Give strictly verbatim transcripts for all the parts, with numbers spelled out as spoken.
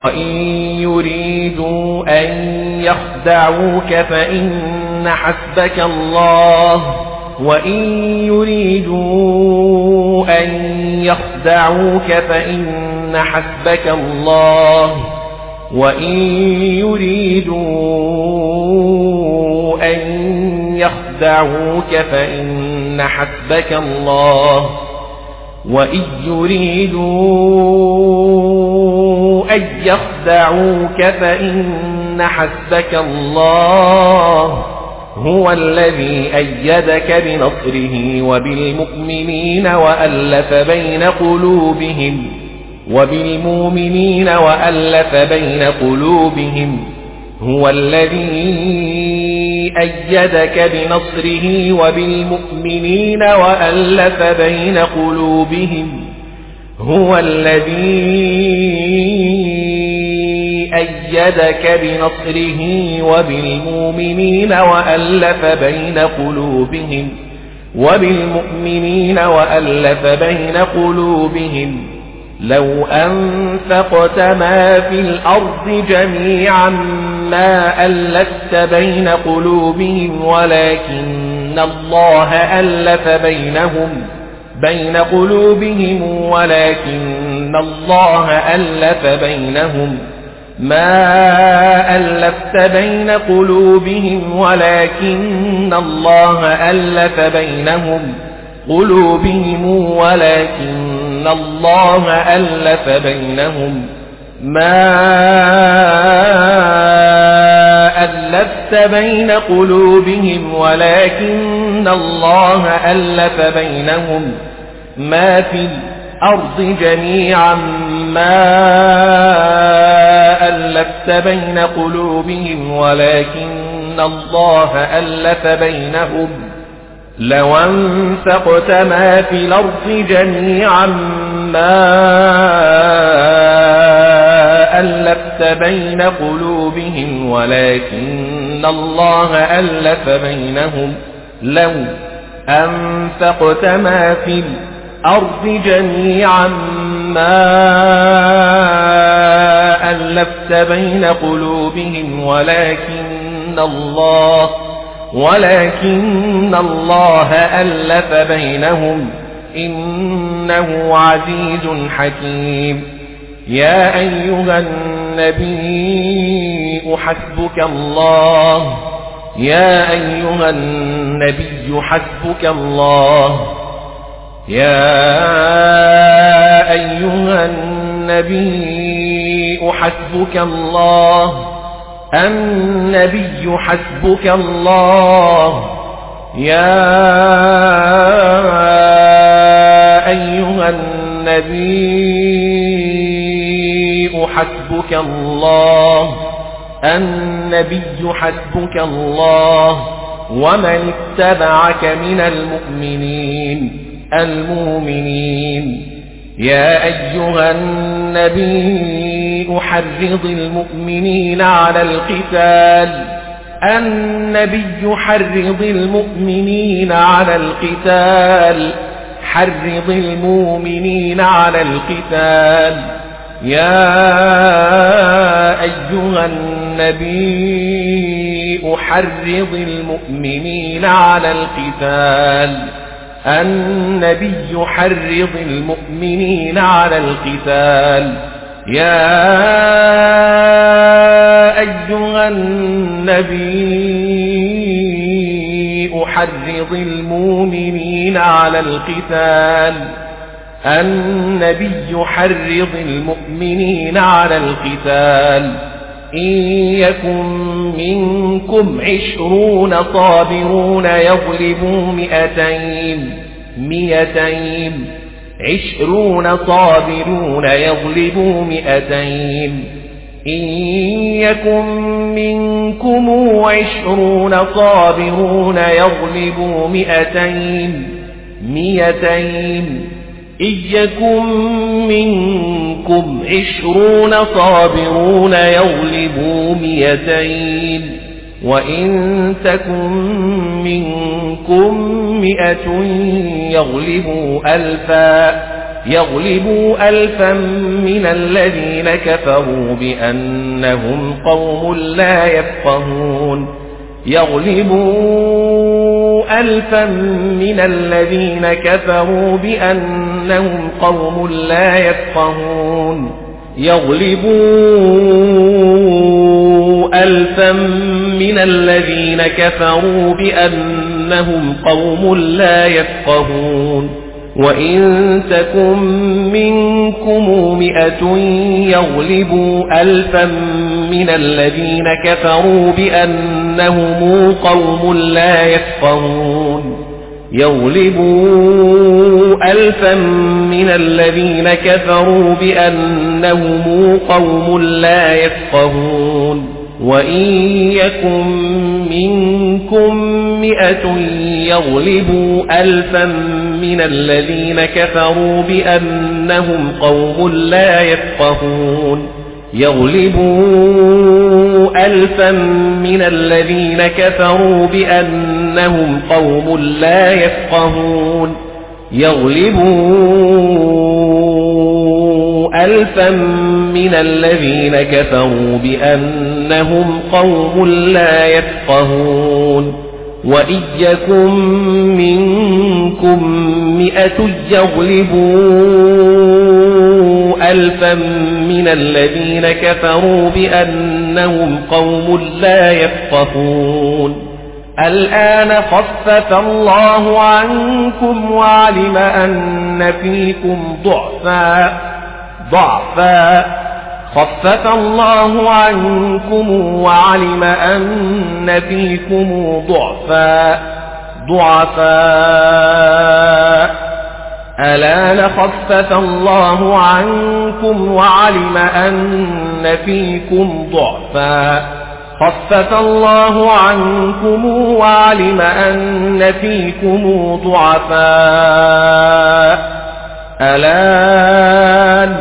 وإن يريدوا أن يخدعوك فإن حسبك الله وإن يريدوا أن يخدعوك فإن حسبك الله وإن يريدوا أن يخدعوك فإن حسبك الله وإن يريدوا أن يخدعوك فإن حسبك الله هو الذي أيدك بنصره وبالمؤمنين وألف بين قلوبهم وبالمؤمنين وألف بين قلوبهم هو الذي أيدك بنصره وبالمؤمنين وألف بين قلوبهم هو الذي أيدك بنصره وبالمؤمنين وألف بين قلوبهم وبالمؤمنين وألف بين قلوبهم لو أنفقت ما في الأرض جميعا ما ألفت بين قلوبهم ولكن الله ألف بينهم بين قلوبهم ولكن الله ألف بينهم ما ألفت بين قلوبهم ولكن الله ألف بينهم قلوبهم ولكن الله ألف بينهم ما ألفت بين قلوبهم ولكن الله ألف بينهم ما في الأرض جميعا ما ألفت بين قلوبهم ولكن الله ألف بينهم لو أنفقت ما في الأرض جميعا ما ألفت بين قلوبهم ولكن الله ألف بينهم لو أنفقت ما في الأرض جميعا ما ألفت بين قلوبهم ولكن الله ولكن الله ألف بينهم إنه عزيز حكيم يا أيها النبي حسبك الله يا أيها النبي حسبك الله يا أيها النبي حسبك الله النبي حسبك الله يا أيها النبي حسبك الله النبي حسبك الله ومن اتبعك من المؤمنين المؤمنين يا أيها النبي حرض المؤمنين على القتال النبي حرض المؤمنين على القتال حرض المؤمنين على القتال يا أيها النبي حرض المؤمنين على القتال النبي حرض المؤمنين على القتال يا أيها النبي حرض المؤمنين على القتال النبي حرض المؤمنين على القتال إن يكن منكم عشرون صابرون يغلبوا مئتين مئتين عشرون صابرون يغلبوا مئتين إن يكن منكم عشرون صابرون يغلبوا مئتين مئتين إن يكن منكم عشرون صابرون يغلبوا مئتين وإن تكن منكم مئة يغلبوا ألفا يغلبوا ألفا من الذين كفروا بأنهم قوم لا يفقهون يغلبوا ألفا من الذين كفروا بأنهم قوم لا يفقهون يغلبوا ألفا من الذين كفروا بأنهم قوم لا يفقهون وإن تكن منكم مئة يغلبوا ألفا من الذين كفروا بأنهم قوم لا يفقهون يغلبوا ألفا من الذين كفروا بأنهم قوم لا يفقهون وإن يكن منكم مئة يغلبوا ألفا من الذين كفروا بأنهم قوم لا يفقهون يغلبوا ألفا من الذين كفروا بأنهم قوم لا يفقهون يغلبوا ألفا من الذين كفروا بأنهم قوم لا يفقهون وإن يكن منكم مئة يغلبوا ألفا من الذين كفروا بأنهم قوم لا يفقهون الآن خفف الله عنكم وعلم أن فيكم ضعفا ضعفا خفف الله عنكم وعلم أن فيكم ضعفا ضعفا الآن خفف الله عنكم وعلم أن فيكم ضعفا خفف الله عنكم وعلم أن فيكم ضعفاء الآن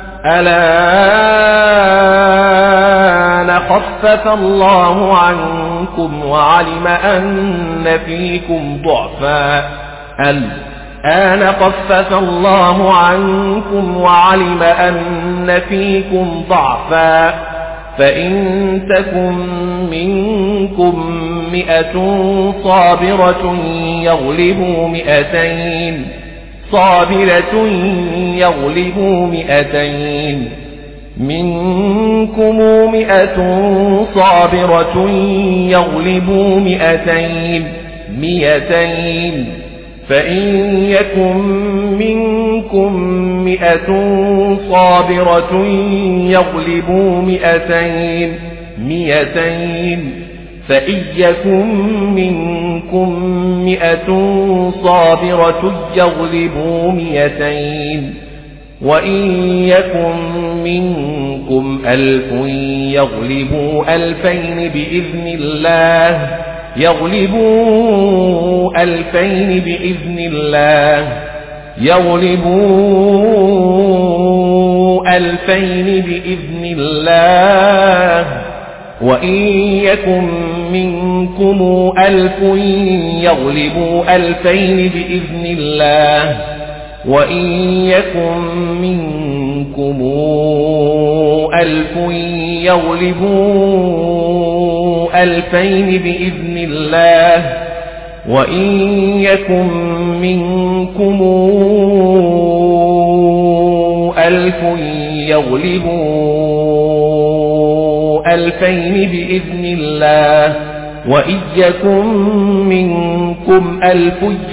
الآن خفف الله عنكم وعلم أن فيكم ضعفا الآن خفف الله عنكم وعلم أن فيكم ضعفا فإن تكن منكم مئة صابرة يغلبوا مئتين صابرة يغلبوا مئتين منكم مئة صابرة يغلبوا مئتين مئتين فإن يكن منكم مئة صابرة يغلبوا مئتين مئتين فإن يكن منكم مئة صابرة يغلبوا مئتين وإن يكن منكم ألف يغلبوا ألفين بإذن الله يغلبوا ألفين بإذن الله يغلبوا ألفين بإذن الله وإن يكن منكم ألف يغلبوا ألفين بإذن الله وإن يكن منكم ألف يغلبوا ألفين بإذن الله وإن يكن منكم ألف يغلبوا ألفين بإذن الله وإن يكن منكم ألف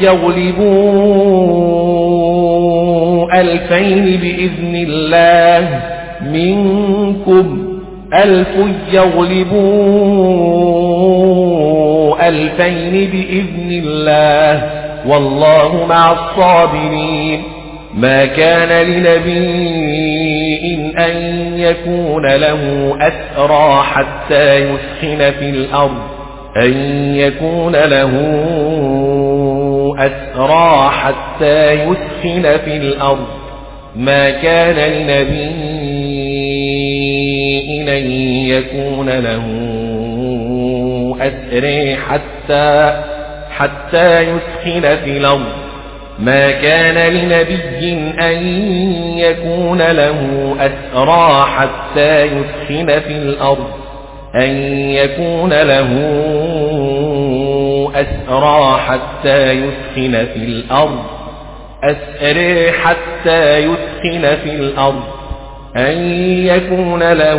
يغلبوا ألفين بإذن الله منكم ألف يغلبوا ألفين بإذن الله والله مع الصابرين ما كان لنبي أن يكون له أسرى حتى يسخن في الأرض أن يكون له أسرى حتى يسخن في الأرض ما كان لنبي أن يكون له أسرى حتى حتى يسخن في الأرض ما كان لنبي أن يكون له أسرى حتى يثخن في الأرض أن يكون له أسرى حتى يثخن في الأرض أسرى حتى يثخن في الأرض أن يكون له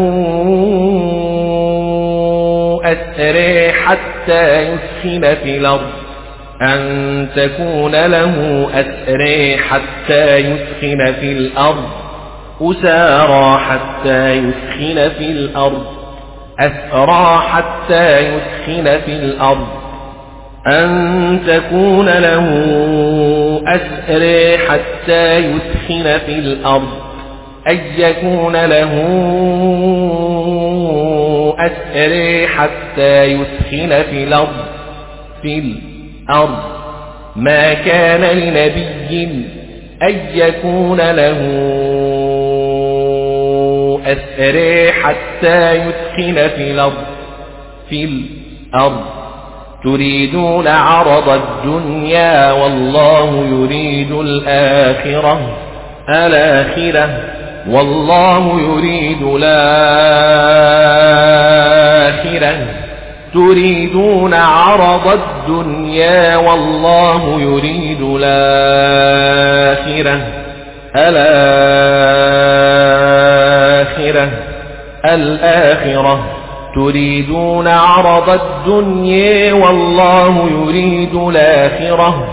أسرى حتى يثخن في الأرض أن تكون له أسرى حتى يثخن في الأرض أسارى حتى يثخن في الأرض أسرى حتى يثخن في الأرض أن تكون له أسرى حتى يثخن في الأرض أن يكون له أسرى حتى يثخن في الأرض في الأرض ما كان لنبي أن يكون له أسرى حتى يثخن في الأرض في الأرض تريدون عرض الدنيا والله يريد الآخرة الآخرة والله يريد الآخرة تريدون عرض الدنيا والله يريد الآخرة الآخرة الآخرة تريدون عرض الدنيا والله يريد الآخرة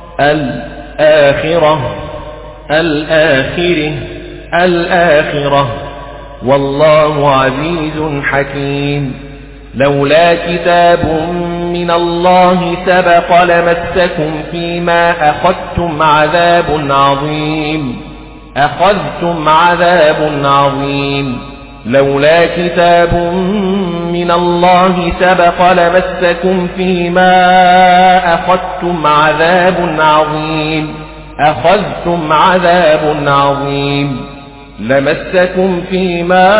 الآخرة الآخرة الآخرة والله عزيز حكيم لولا كتاب من الله سبق لمسكم فيما أخذتم عذاب عظيم أخذتم عذاب عظيم لولا كتاب من الله سبق لمسكم فيما أخذتم عذاب عظيم أخذتم عذاب عظيم لمسكم فيما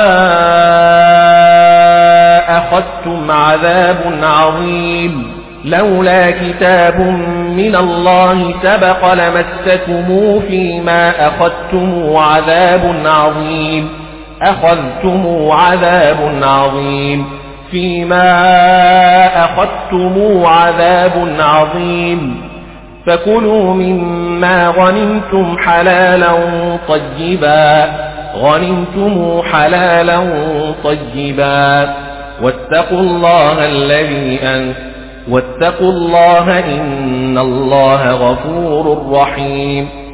أخذتم عذاب عظيم لولا كتاب من الله سبق لمسكم فيما أخذتم عذاب عظيم أخذتم عذاب عظيم فيما أخذتم عذاب عظيم فكلوا مما غنمتم حلالا طيبا غنمتم حلالا طيبا واتقوا الله الذي أن واتقوا الله إن الله غفور رحيم